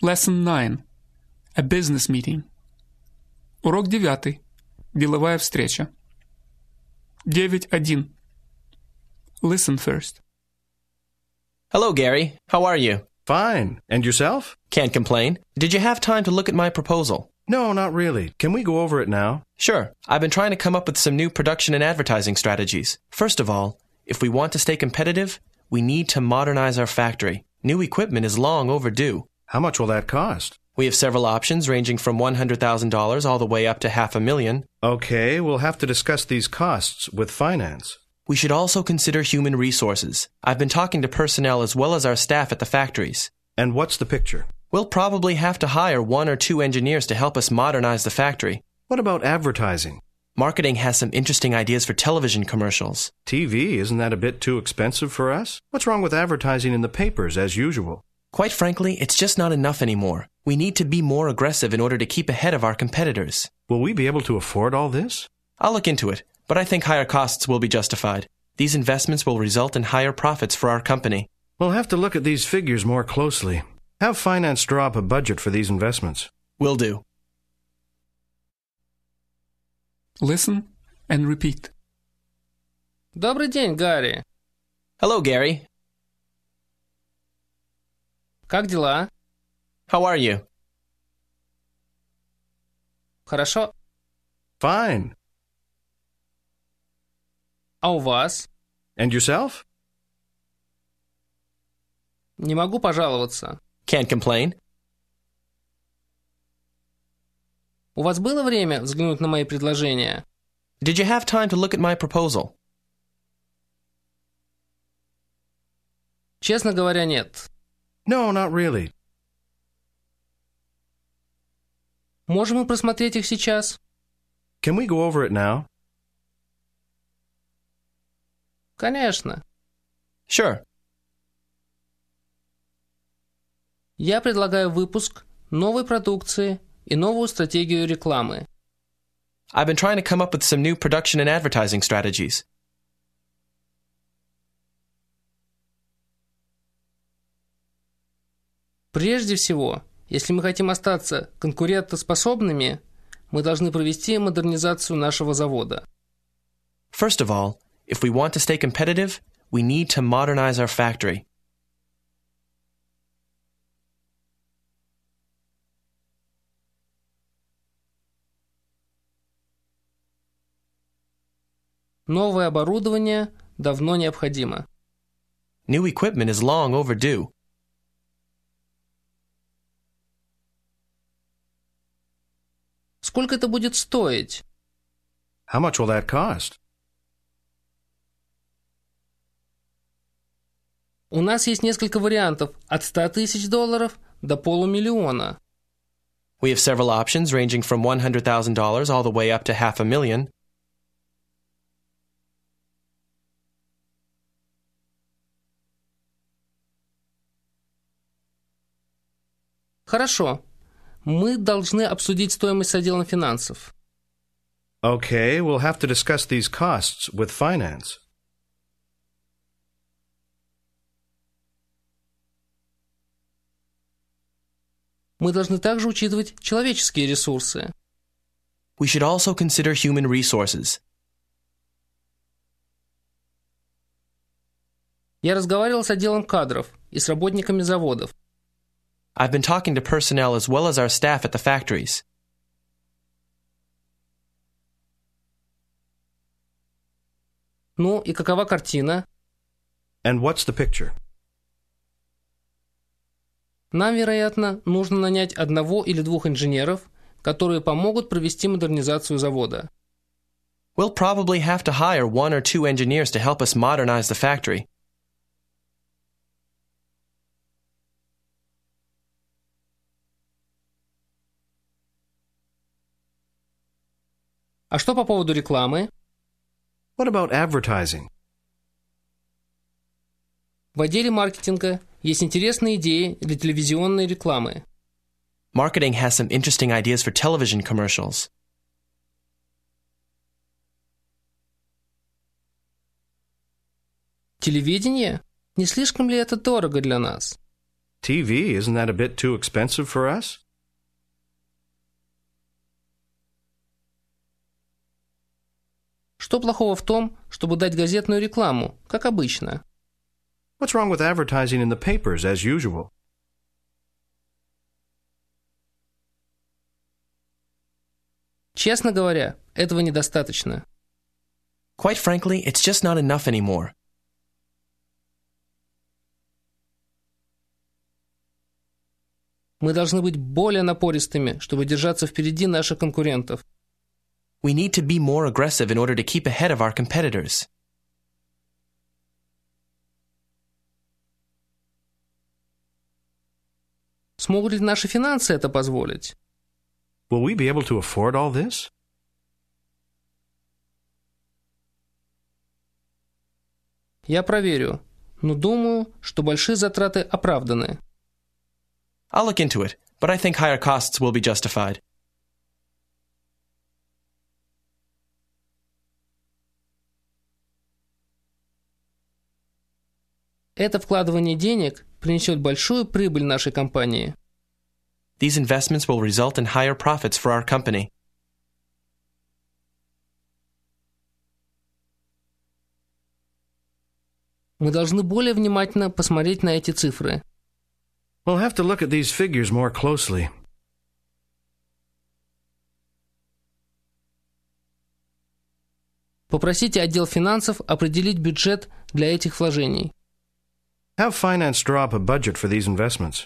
Lesson 9. A business meeting. Урок 9. Деловая встреча. 9.1. Listen first. Hello, Gary. How are you? Fine. And yourself? Can't complain. Did you have time to look at my proposal? No, not really. Can we go over it now? Sure. I've been trying to come up with some new production and advertising strategies. First of all, if we want to stay competitive, we need to modernize our factory. New equipment is long overdue. How much will that cost? We have several options ranging from $100,000 all the way up to $500,000. Okay, we'll have to discuss these costs with finance. We should also consider human resources. I've been talking to personnel as well as our staff at the factories. And what's the picture? We'll probably have to hire 1 or 2 engineers to help us modernize the factory. What about advertising? Marketing has some interesting ideas for television commercials. TV, isn't that a bit too expensive for us? What's wrong with advertising in the papers as usual? Quite frankly, it's just not enough anymore. We need to be more aggressive in order to keep ahead of our competitors. Will we be able to afford all this? I'll look into it, but I think higher costs will be justified. These investments will result in higher profits for our company. We'll have to look at these figures more closely. Have finance draw up a budget for these investments. Will do. Listen and repeat. Добрый день, Гарри. Hello, Gary. Как дела? How are you? Хорошо. Fine. А у вас? And yourself? Не могу пожаловаться. Can't complain. У вас было время взглянуть на мои предложения? Did you have time to look at my proposal? Честно говоря, нет. No, not really. Можем мы просмотреть их сейчас? Can we go over it now? Конечно. Sure. Я предлагаю выпуск новой продукции и новую стратегию рекламы. I've been trying to come up with some new production and advertising strategies. Прежде всего, если мы хотим остаться конкурентоспособными, мы должны провести модернизацию нашего завода. First of all, if we want to stay competitive, we need to modernize our factory. Новое оборудование давно необходимо. New equipment is long overdue. Сколько это будет стоить? How much will that cost? У нас есть несколько вариантов от $100,000 до $500,000. We have several options ranging from $100,000 all the way up to $500,000. Хорошо. Мы должны обсудить стоимость с отделом финансов. Okay, we'll have to discuss these costs with finance. Мы должны также учитывать человеческие ресурсы. We should also consider human resources. Я разговаривал с отделом кадров и с работниками заводов. I've been talking to personnel as well as our staff at the factories. Ну и какова картина? And what's the picture? Нам, вероятно, нужно нанять 1 или 2 инженеров, которые помогут провести модернизацию завода. We'll probably have to hire 1 or 2 engineers to help us modernize the factory. А что по поводу рекламы? What about advertising? В отделе маркетинга есть интересные идеи для телевизионной рекламы. Marketing has some interesting ideas for television commercials. Телевидение? Не слишком ли это дорого для нас? TV, isn't that a bit too expensive for us? Что плохого в том, чтобы дать газетную рекламу, как обычно? What's wrong with advertising in the papers as usual? Честно говоря, этого недостаточно. Quite frankly, it's just not enough anymore. Мы должны быть более напористыми, чтобы держаться впереди наших конкурентов. We need to be more aggressive in order to keep ahead of our competitors. Смогут ли наши финансы это позволить? Will we be able to afford all this? Я проверю, но думаю, что большие затраты оправданы. I'll look into it, but I think higher costs will be justified. Это вкладывание денег принесет большую прибыль нашей компании. These investments will result in higher profits for our company. Мы должны более внимательно посмотреть на эти цифры. We'll have to look at these figures more closely. Попросите отдел финансов определить бюджет для этих вложений. Have finance draw up a budget for these investments.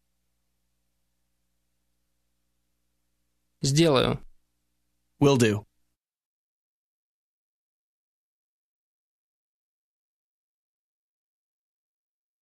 Сделаю. Will do.